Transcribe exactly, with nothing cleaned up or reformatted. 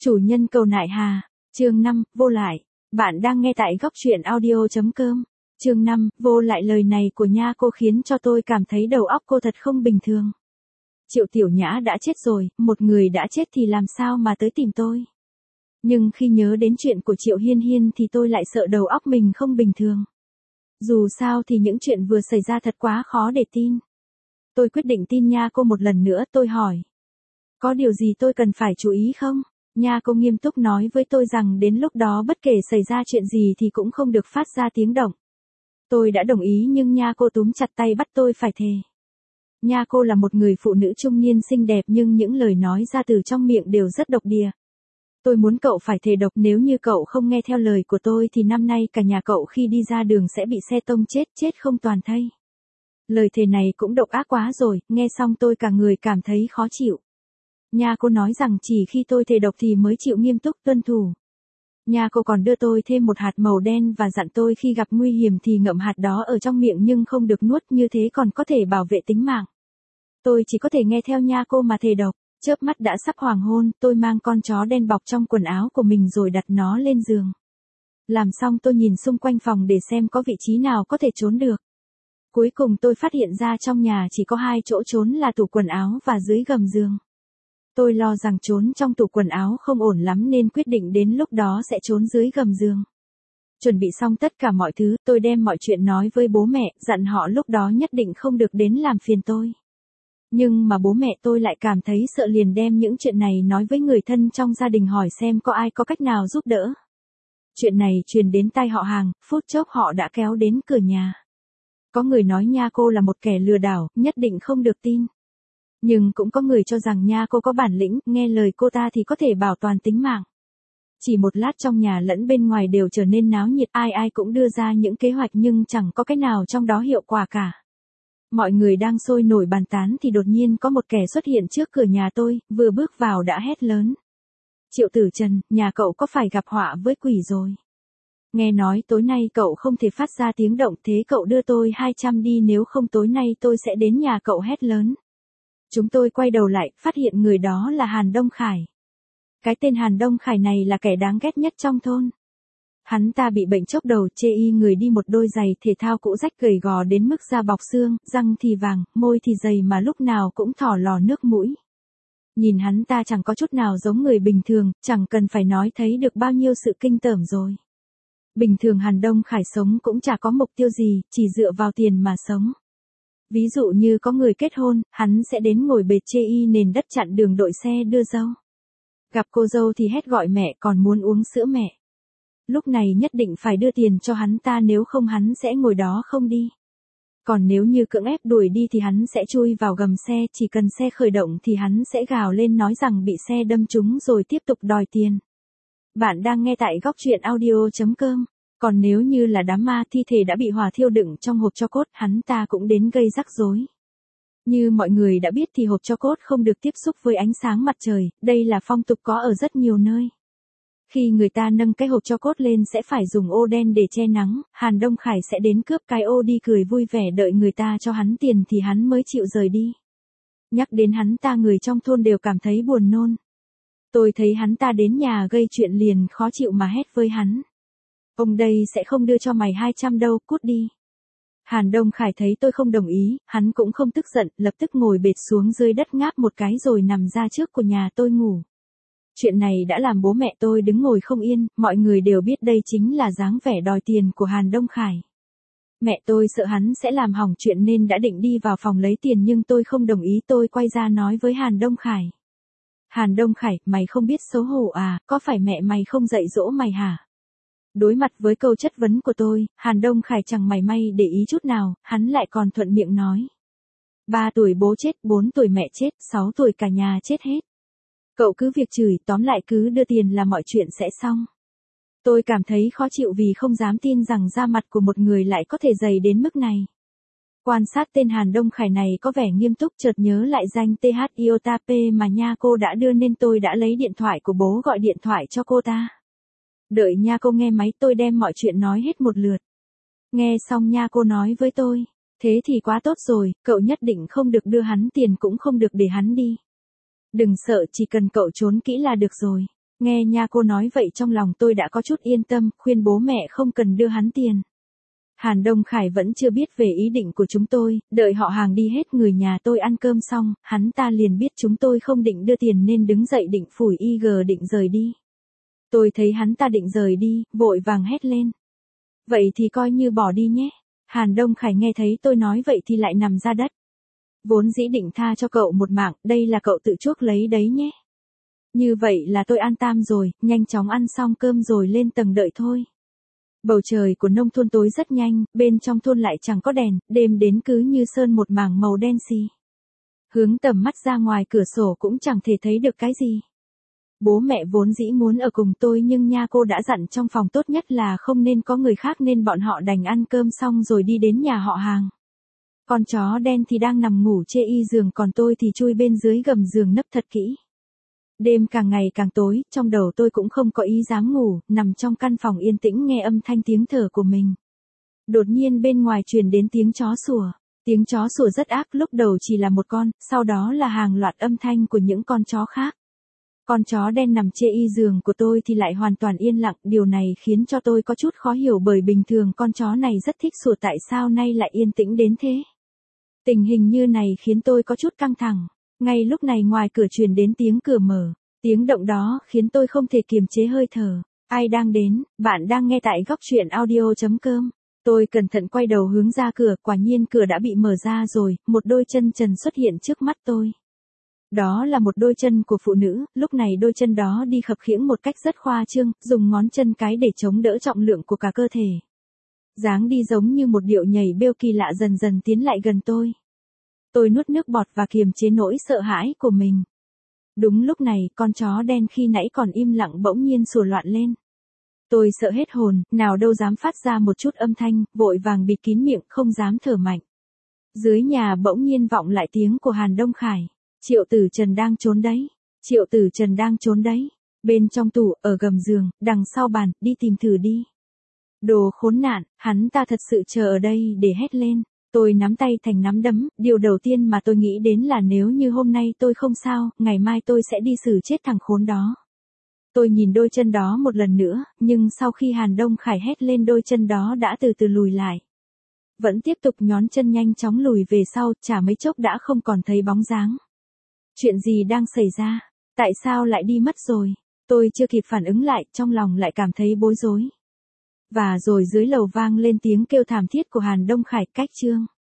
Chủ nhân cầu nại hà, chương năm, vô lại. Bạn đang nghe tại góc truyện audio.com. Chương năm, vô lại. Lời này của nha cô khiến cho tôi cảm thấy đầu óc cô thật không bình thường. Triệu Tiểu Nhã đã chết rồi, một người đã chết thì làm sao mà tới tìm tôi. Nhưng khi nhớ đến chuyện của Triệu Hiên Hiên thì tôi lại sợ đầu óc mình không bình thường. Dù sao thì những chuyện vừa xảy ra thật quá khó để tin. Tôi quyết định tin nha cô một lần nữa. Tôi hỏi, có điều gì tôi cần phải chú ý không? Nha cô nghiêm túc nói với tôi rằng đến lúc đó bất kể xảy ra chuyện gì thì cũng không được phát ra tiếng động. Tôi đã đồng ý nhưng nha cô túm chặt tay bắt tôi phải thề. Nha cô là một người phụ nữ trung niên xinh đẹp nhưng những lời nói ra từ trong miệng đều rất độc địa. Tôi muốn cậu phải thề độc, nếu như cậu không nghe theo lời của tôi thì năm nay cả nhà cậu khi đi ra đường sẽ bị xe tông chết, chết không toàn thây. Lời thề này cũng độc ác quá rồi, nghe xong tôi cả người cảm thấy khó chịu. Nha cô nói rằng chỉ khi tôi thề độc thì mới chịu nghiêm túc tuân thủ. Nha cô còn đưa tôi thêm một hạt màu đen và dặn tôi khi gặp nguy hiểm thì ngậm hạt đó ở trong miệng nhưng không được nuốt, như thế còn có thể bảo vệ tính mạng. Tôi chỉ có thể nghe theo nha cô mà thề độc. Chớp mắt đã sắp hoàng hôn, tôi mang con chó đen bọc trong quần áo của mình rồi đặt nó lên giường. Làm xong tôi nhìn xung quanh phòng để xem có vị trí nào có thể trốn được. Cuối cùng tôi phát hiện ra trong nhà chỉ có hai chỗ trốn là tủ quần áo và dưới gầm giường. Tôi lo rằng trốn trong tủ quần áo không ổn lắm nên quyết định đến lúc đó sẽ trốn dưới gầm giường. Chuẩn bị xong tất cả mọi thứ, tôi đem mọi chuyện nói với bố mẹ, dặn họ lúc đó nhất định không được đến làm phiền tôi. Nhưng mà bố mẹ tôi lại cảm thấy sợ liền đem những chuyện này nói với người thân trong gia đình hỏi xem có ai có cách nào giúp đỡ. Chuyện này truyền đến tai họ hàng, phút chốc họ đã kéo đến cửa nhà. Có người nói nha cô là một kẻ lừa đảo, nhất định không được tin. Nhưng cũng có người cho rằng nha cô có bản lĩnh, nghe lời cô ta thì có thể bảo toàn tính mạng. Chỉ một lát trong nhà lẫn bên ngoài đều trở nên náo nhiệt, ai ai cũng đưa ra những kế hoạch nhưng chẳng có cái nào trong đó hiệu quả cả. Mọi người đang sôi nổi bàn tán thì đột nhiên có một kẻ xuất hiện trước cửa nhà tôi, vừa bước vào đã hét lớn. Triệu Tử Trần, nhà cậu có phải gặp họa với quỷ rồi? Nghe nói tối nay cậu không thể phát ra tiếng động, thế cậu đưa tôi hai trăm đi, nếu không tối nay tôi sẽ đến nhà cậu, hét lớn. Chúng tôi quay đầu lại, phát hiện người đó là Hàn Đông Khải. Cái tên Hàn Đông Khải này là kẻ đáng ghét nhất trong thôn. Hắn ta bị bệnh chốc đầu, chê y người, đi một đôi giày thể thao cũ rách gầy gò đến mức da bọc xương, răng thì vàng, môi thì dày mà lúc nào cũng thỏ lò nước mũi. Nhìn hắn ta chẳng có chút nào giống người bình thường, chẳng cần phải nói thấy được bao nhiêu sự kinh tởm rồi. Bình thường Hàn Đông Khải sống cũng chả có mục tiêu gì, chỉ dựa vào tiền mà sống. Ví dụ như có người kết hôn, hắn sẽ đến ngồi bệt chê y nền đất chặn đường đội xe đưa dâu. Gặp cô dâu thì hét gọi mẹ, còn muốn uống sữa mẹ. Lúc này nhất định phải đưa tiền cho hắn ta, nếu không hắn sẽ ngồi đó không đi. Còn nếu như cưỡng ép đuổi đi thì hắn sẽ chui vào gầm xe, chỉ cần xe khởi động thì hắn sẽ gào lên nói rằng bị xe đâm trúng rồi tiếp tục đòi tiền. Bạn đang nghe tại góc truyện audio.com. Còn nếu như là đám ma, thi thể đã bị hỏa thiêu đựng trong hộp tro cốt, hắn ta cũng đến gây rắc rối. Như mọi người đã biết thì hộp tro cốt không được tiếp xúc với ánh sáng mặt trời, đây là phong tục có ở rất nhiều nơi. Khi người ta nâng cái hộp tro cốt lên sẽ phải dùng ô đen để che nắng, Hàn Đông Khải sẽ đến cướp cái ô đi, cười vui vẻ đợi người ta cho hắn tiền thì hắn mới chịu rời đi. Nhắc đến hắn ta người trong thôn đều cảm thấy buồn nôn. Tôi thấy hắn ta đến nhà gây chuyện liền khó chịu mà hét với hắn. Ông đây sẽ không đưa cho mày hai trăm đâu, cút đi. Hàn Đông Khải thấy tôi không đồng ý, hắn cũng không tức giận, lập tức ngồi bệt xuống dưới đất ngáp một cái rồi nằm ra trước của nhà tôi ngủ. Chuyện này đã làm bố mẹ tôi đứng ngồi không yên, mọi người đều biết đây chính là dáng vẻ đòi tiền của Hàn Đông Khải. Mẹ tôi sợ hắn sẽ làm hỏng chuyện nên đã định đi vào phòng lấy tiền nhưng tôi không đồng ý, tôi quay ra nói với Hàn Đông Khải. Hàn Đông Khải, mày không biết xấu hổ à, có phải mẹ mày không dạy dỗ mày hả? Đối mặt với câu chất vấn của tôi, Hàn Đông Khải chẳng mảy may để ý chút nào, hắn lại còn thuận miệng nói. Ba tuổi bố chết, bốn tuổi mẹ chết, sáu tuổi cả nhà chết hết. Cậu cứ việc chửi, tóm lại cứ đưa tiền là mọi chuyện sẽ xong. Tôi cảm thấy khó chịu vì không dám tin rằng da mặt của một người lại có thể dày đến mức này. Quan sát tên Hàn Đông Khải này có vẻ nghiêm túc, chợt nhớ lại danh tê hát Iota P mà nha cô đã đưa nên tôi đã lấy điện thoại của bố gọi điện thoại cho cô ta. Đợi nha cô nghe máy tôi đem mọi chuyện nói hết một lượt. Nghe xong nha cô nói với tôi, thế thì quá tốt rồi, cậu nhất định không được đưa hắn tiền cũng không được để hắn đi. Đừng sợ, chỉ cần cậu trốn kỹ là được rồi. Nghe nha cô nói vậy trong lòng tôi đã có chút yên tâm, khuyên bố mẹ không cần đưa hắn tiền. Hàn Đông Khải vẫn chưa biết về ý định của chúng tôi, đợi họ hàng đi hết người nhà tôi ăn cơm xong, hắn ta liền biết chúng tôi không định đưa tiền nên đứng dậy định phủi i giê định rời đi. Tôi thấy hắn ta định rời đi, vội vàng hét lên. Vậy thì coi như bỏ đi nhé. Hàn Đông Khải nghe thấy tôi nói vậy thì lại nằm ra đất. Vốn dĩ định tha cho cậu một mạng, đây là cậu tự chuốc lấy đấy nhé. Như vậy là tôi an tâm rồi, nhanh chóng ăn xong cơm rồi lên tầng đợi thôi. Bầu trời của nông thôn tối rất nhanh, bên trong thôn lại chẳng có đèn, đêm đến cứ như sơn một mảng màu đen xì. Hướng tầm mắt ra ngoài cửa sổ cũng chẳng thể thấy được cái gì. Bố mẹ vốn dĩ muốn ở cùng tôi nhưng nha cô đã dặn trong phòng tốt nhất là không nên có người khác nên bọn họ đành ăn cơm xong rồi đi đến nhà họ hàng. Con chó đen thì đang nằm ngủ chê y giường còn tôi thì chui bên dưới gầm giường nấp thật kỹ. Đêm càng ngày càng tối, trong đầu tôi cũng không có ý dám ngủ, nằm trong căn phòng yên tĩnh nghe âm thanh tiếng thở của mình. Đột nhiên bên ngoài truyền đến tiếng chó sủa. Tiếng chó sủa rất ác, lúc đầu chỉ là một con, sau đó là hàng loạt âm thanh của những con chó khác. Con chó đen nằm chê y giường của tôi thì lại hoàn toàn yên lặng, điều này khiến cho tôi có chút khó hiểu bởi bình thường con chó này rất thích sủa tại sao nay lại yên tĩnh đến thế. Tình hình như này khiến tôi có chút căng thẳng. Ngay lúc này ngoài cửa truyền đến tiếng cửa mở. Tiếng động đó khiến tôi không thể kiềm chế hơi thở. Ai đang đến? Bạn đang nghe tại góc truyện audio chấm com. Tôi cẩn thận quay đầu hướng ra cửa, quả nhiên cửa đã bị mở ra rồi, một đôi chân trần xuất hiện trước mắt tôi. Đó là một đôi chân của phụ nữ, lúc này đôi chân đó đi khập khiễng một cách rất khoa trương, dùng ngón chân cái để chống đỡ trọng lượng của cả cơ thể. Dáng đi giống như một điệu nhảy bêu kỳ lạ dần dần tiến lại gần tôi. Tôi nuốt nước bọt và kiềm chế nỗi sợ hãi của mình. Đúng lúc này, con chó đen khi nãy còn im lặng bỗng nhiên sủa loạn lên. Tôi sợ hết hồn, nào đâu dám phát ra một chút âm thanh, vội vàng bịt kín miệng, không dám thở mạnh. Dưới nhà bỗng nhiên vọng lại tiếng của Hàn Đông Khải. Triệu Tử Trần đang trốn đấy. Triệu Tử Trần đang trốn đấy. Bên trong tủ, ở gầm giường, đằng sau bàn, đi tìm thử đi. Đồ khốn nạn, hắn ta thật sự chờ ở đây để hét lên. Tôi nắm tay thành nắm đấm, điều đầu tiên mà tôi nghĩ đến là nếu như hôm nay tôi không sao, ngày mai tôi sẽ đi xử chết thằng khốn đó. Tôi nhìn đôi chân đó một lần nữa, nhưng sau khi Hàn Đông Khải hét lên đôi chân đó đã từ từ lùi lại. Vẫn tiếp tục nhón chân nhanh chóng lùi về sau, chả mấy chốc đã không còn thấy bóng dáng. Chuyện gì đang xảy ra? Tại sao lại đi mất rồi? Tôi chưa kịp phản ứng lại, trong lòng lại cảm thấy bối rối. Và rồi dưới lầu vang lên tiếng kêu thảm thiết của Hàn Đông Khải, cách Trương.